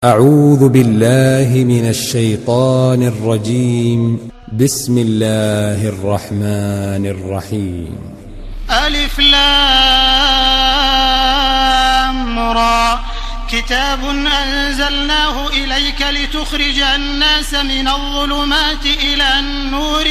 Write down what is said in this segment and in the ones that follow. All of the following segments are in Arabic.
أعوذ بالله من الشيطان الرجيم. بسم الله الرحمن الرحيم. ألف لام را كتاب أنزلناه إليك لتخرج الناس من الظلمات إلى النور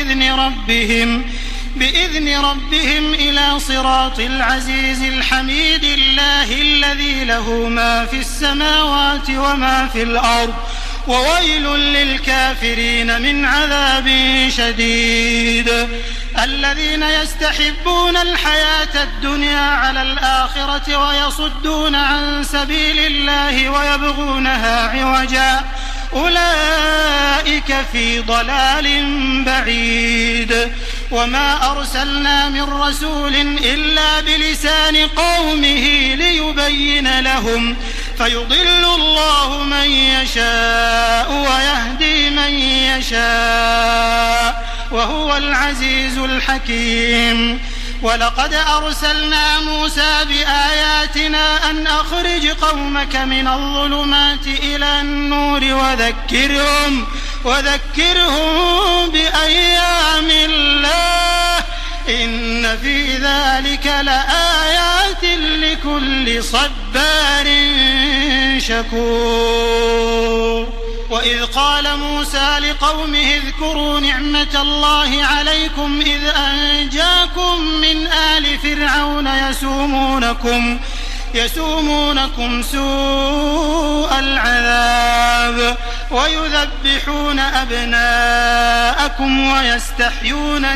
بإذن ربهم إلى صراط العزيز الحميد الله الذي له ما في السماوات وما في الأرض وويل للكافرين من عذاب شديد. الذين يستحبون الحياة الدنيا على الآخرة ويصدون عن سبيل الله ويبغونها عوجا أولئك في ضلال بعيد. وما أرسلنا من رسول إلا بلسان قومه ليبين لهم فيضل الله من يشاء ويهدي من يشاء وهو العزيز الحكيم. ولقد أرسلنا موسى بآياتنا أن أخرج قومك من الظلمات إلى النور وذكرهم بأيام الله إن في ذلك لآيات لكل صبار شكور. وإذ قال موسى لقومه اذكروا نعمة الله عليكم إذ أنجاكم من آل فرعون يسومونكم سوء العذاب ويذبحون أبناءكم ويستحيون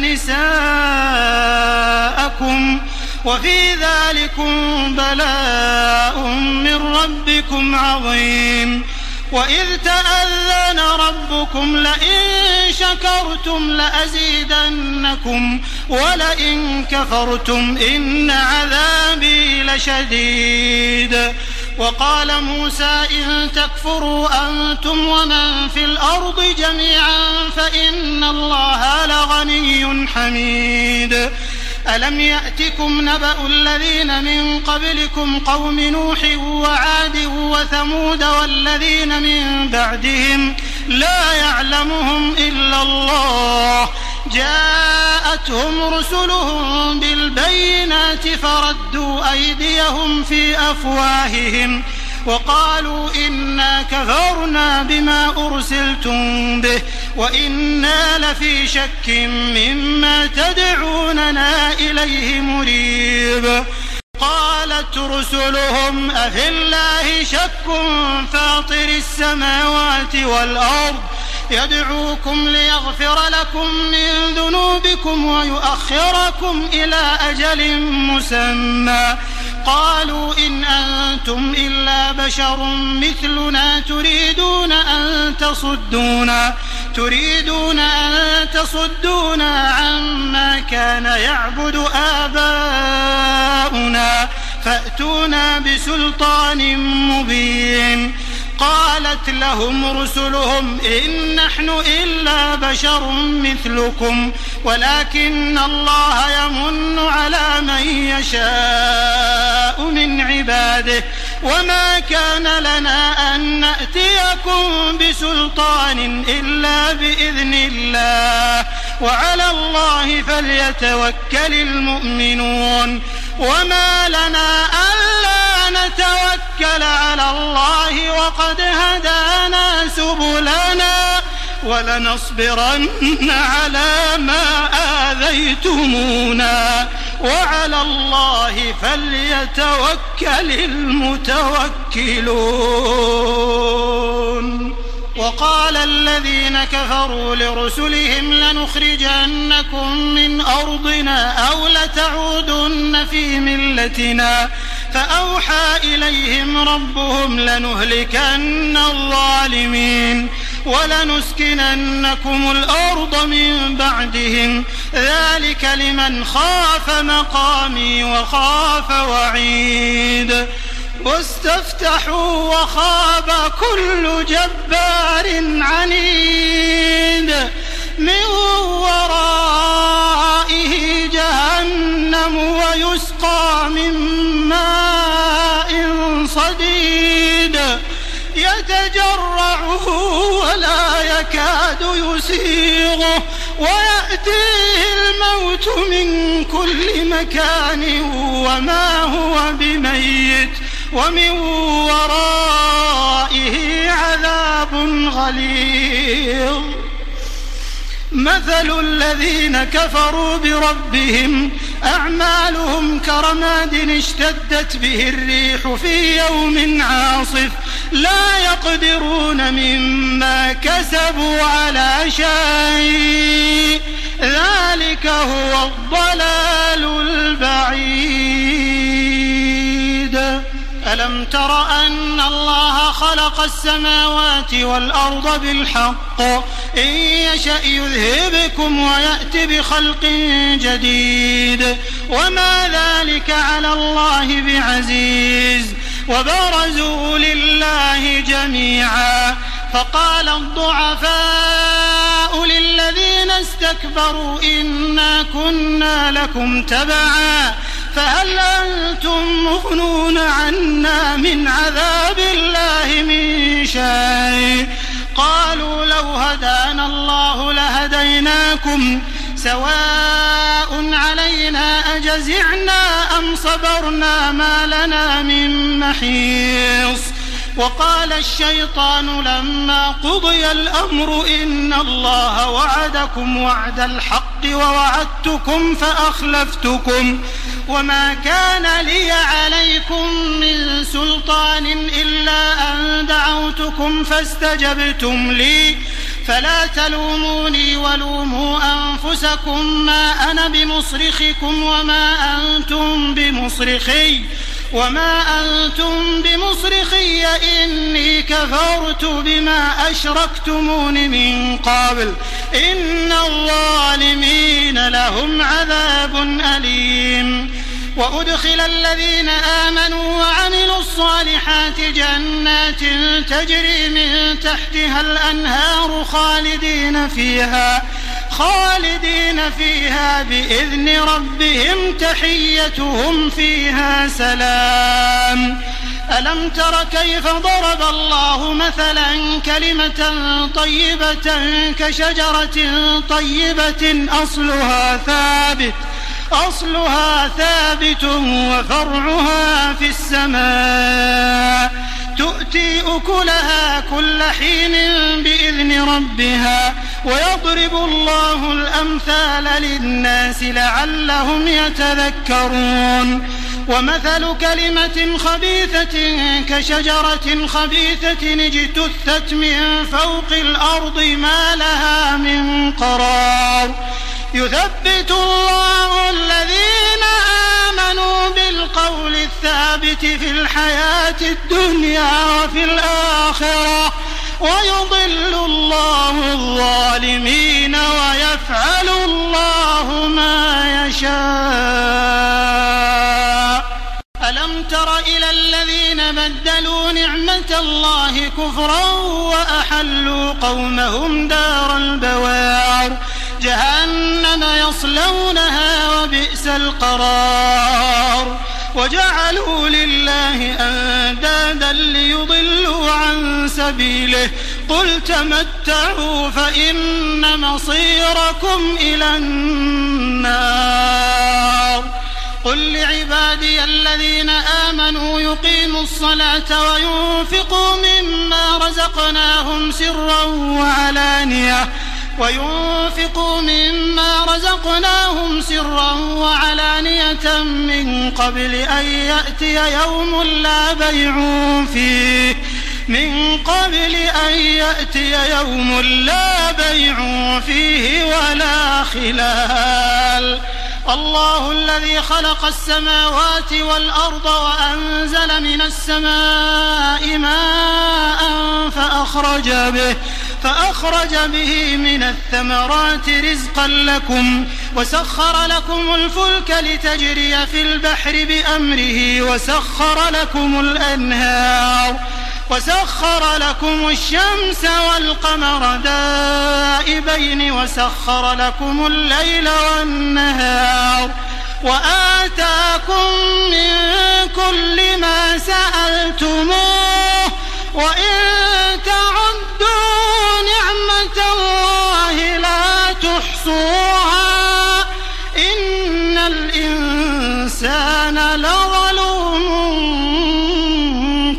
نساءكم وفي ذلكم بلاء من ربكم عظيم. وإذ تأذن ربكم لئن شكرتم لأزيدنكم ولئن كفرتم إن عذابي لشديد. وقال موسى إن تكفروا أنتم ومن في الأرض جميعا فإن الله لغني حميد. ألم يأتكم نبأ الذين من قبلكم قوم نوح وعاد وثمود والذين من بعدهم لا يعلمهم إلا الله جاءتهم رسلهم بالبينات فردوا أيديهم في أفواههم وقالوا إنا كفرنا بما أرسلتم به وإنا لفي شك مما تدعوننا إليه مريب. قالت رسلهم أفي الله شك فاطر السماوات والأرض يدعوكم ليغفر لكم من ذنوبكم ويؤخركم إلى أجل مسمى قالوا إن أنتم إلا بشر مثلنا تريدون أن تصدونا عما كان يعبد آباؤنا فأتونا بسلطان مبين. قالت لهم رسلهم إن نحن إلا بشر مثلكم ولكن الله يمن على من يشاء من عباده وما كان لنا أن نأتيكم بسلطان إلا بإذن الله وعلى الله فليتوكل المؤمنون. وما لنا ألا نتوكل على الله وقد هدانا سبلنا ولنصبرن على ما آذيتمونا وعلى الله فليتوكل المتوكلون. وقال الذين كفروا لرسلهم لنخرجنكم من أرضنا أو لتعودن في ملتنا فأوحى إليهم ربهم لنهلكن الظالمين ولنسكننكم الأرض من بعدهم ذلك لمن خاف مقامي وخاف وعيد. واستفتحوا وخاب كل جبار عنيد من ورائه جهنم ويسقى من ماء صديد يتجرعه ولا يكاد يسيغه ويأتيه الموت من كل مكان وما هو بميت ومن ورائه عذاب غليظ. مثل الذين كفروا بربهم أعمالهم كرماد اشتدت به الريح في يوم عاصف لا يقدرون مما كسبوا على شيء ذلك هو الضلال البعيد. ألم تر أن الله خلق السماوات والأرض بالحق إن يشأ يذهبكم ويأت بخلق جديد وما ذلك على الله بعزيز. وبرزوا لله جميعا فقال الضعفاء للذين استكبروا إنا كنا لكم تبعا فهل أنتم مغنون عنا من عذاب الله من شيء قالوا لو هدانا الله لهديناكم سواء علينا أجزعنا أم صبرنا ما لنا من محيص. وقال الشيطان لما قضي الأمر إن الله وعدكم وعد الحق ووعدتكم فأخلفتكم وما كان لي عليكم من سلطان إلا أن دعوتكم فاستجبتم لي فلا تلوموني ولوموا أنفسكم ما أنا بمصرخكم وما أنتم بمصرخي إني كفرت بما أشركتمون من قبل إن الظالمين لهم عذاب أليم. وأدخل الذين آمنوا وعملوا الصالحات جنات تجري من تحتها الأنهار خالدين فيها بإذن ربهم تحيتهم فيها سلام. ألم تر كيف ضرب الله مثلا كلمة طيبة كشجرة طيبة أصلها ثابت وفرعها في السماء تؤتي أكلها كل حين بإذن ربها ويضرب الله الأمثال للناس لعلهم يتذكرون. ومثل كلمة خبيثة كشجرة خبيثة اجتثت من فوق الأرض ما لها من قرار يثبت الله الذين آمنوا بالقول الثابت في الحياة الدنيا وفي الآخرة ويضل الله الظالمين ويفعل الله ما يشاء. ألم تر إلى الذين بدلوا نعمة الله كفرا وأحلوا قومهم دار البوار جهنم يصلونها وبئس القرار. وجعلوا لله أندادا ليضلوا عن سبيله قل تمتعوا فإن مصيركم إلى النار. قل لعبادي الذين آمنوا يقيموا الصلاة وينفقوا مما رزقناهم سرا وعلانية من قبل أن يأتي يوم لا بيع فيه ولا خلال. الله الذي خلق السماوات والأرض وأنزل من السماء ماء فأخرج به من الثمرات رزقا لكم وسخر لكم الفلك لتجري في البحر بأمره وسخر لكم الأنهار وسخر لكم الشمس والقمر دائبين وسخر لكم الليل والنهار وآتاكم من كل ما سألتموه وإن تعدوا نعمة الله لا تحصوها إن الإنسان لظلوم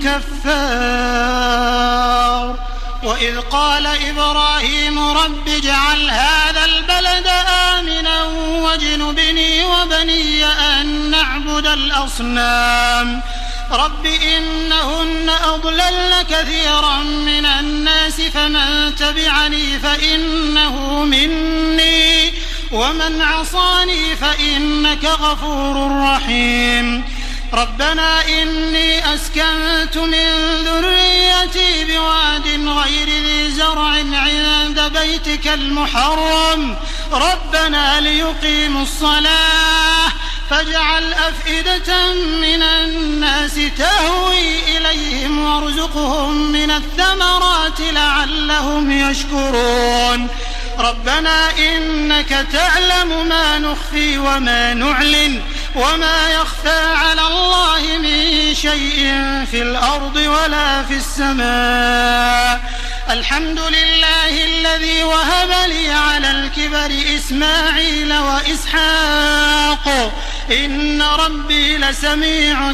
كفار وإذ قال إبراهيم رب اجعل هذا البلد آمنا واجنبني وبني أن نعبد الأصنام رب إنهن أضللن كثيرا من الناس فمن تبعني فإنه مني ومن عصاني فإنك غفور رحيم ربنا إني أسكنت من ذريتي بواد غير ذي زرع عند بيتك المحرم ربنا ليقيموا الصلاة فاجعل أفئدة من الناس تهوي إليهم وارزقهم من الثمرات لعلهم يشكرون ربنا إنك تعلم ما نخفي وما نعلن وما يخفى على الله من شيء في الأرض ولا في السماء الحمد لله الذي وهب لي على الكبر إسماعيل وإسحاق إن ربي لسميع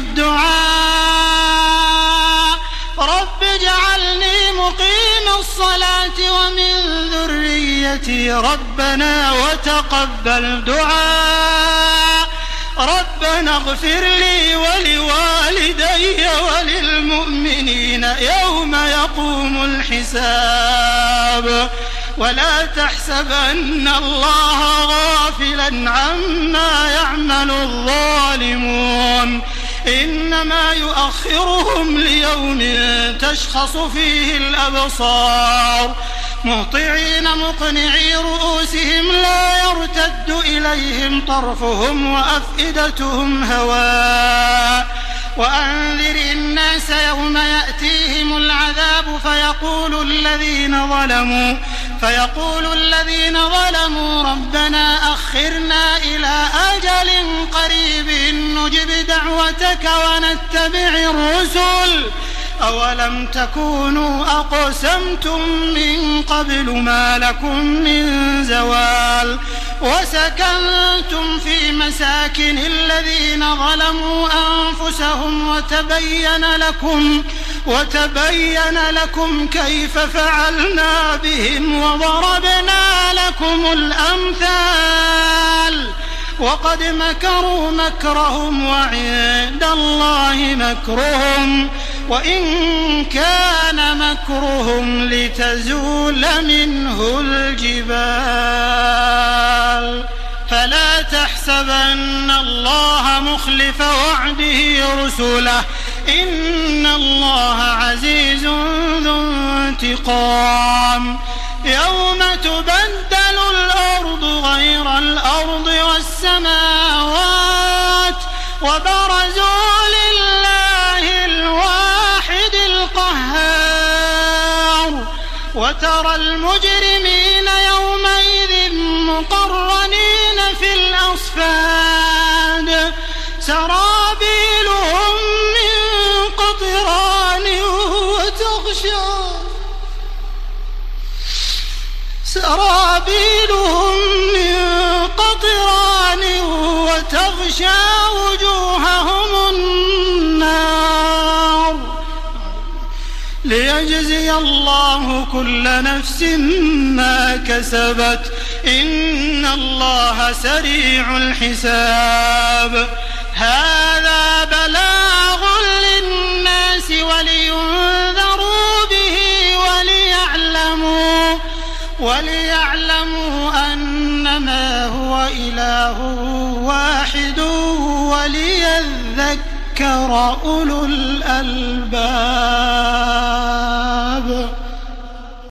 الدعاء رب اجعلني مقيم الصلاة ومن ذريتي ربنا وتقبل دعاء ربنا اغفر لي ولوالدي وللمؤمنين يوم يقوم الحساب ولا تحسبن الله غافلا عما يعمل الظالمون إنما يؤخرهم ليوم تشخص فيه الأبصار مهطعين مقنعي رؤوسهم لا يرتد إليهم طرفهم وأفئدتهم هواء وأنذر الناس يوم يأتيهم العذاب فيقول الذين ظلموا ربنا أخرنا إلى أجل قريب نجب دعوتك ونتبع الرسل أولم تكونوا أقسمتم من قبل ما لكم من زوال وسكنتم في مساكن الذين ظلموا أنفسهم وتبين لكم كيف فعلنا بهم وضربنا لكم الأمثال وقد مكروا مكرهم وعند الله مكرهم وإن كان مكرهم لتزول منه الجبال فلا تحسبن الله مخلف وعده رسله إن الله عزيز ذو انتقام يوم تبدل الأرض غير الأرض والسماوات وبرزوا لله الواحد القهار وترى المجرمين يومئذ مقرنين في الأصفاد سرابيلهم من قطران وتغشى وجوههم النار ليجزي الله كل نفس ما كسبت إن الله سريع الحساب هذا بلاغ للناس ولينذروا به وليعلموا أنما هو إله واحد وليذكر أولو الألباب.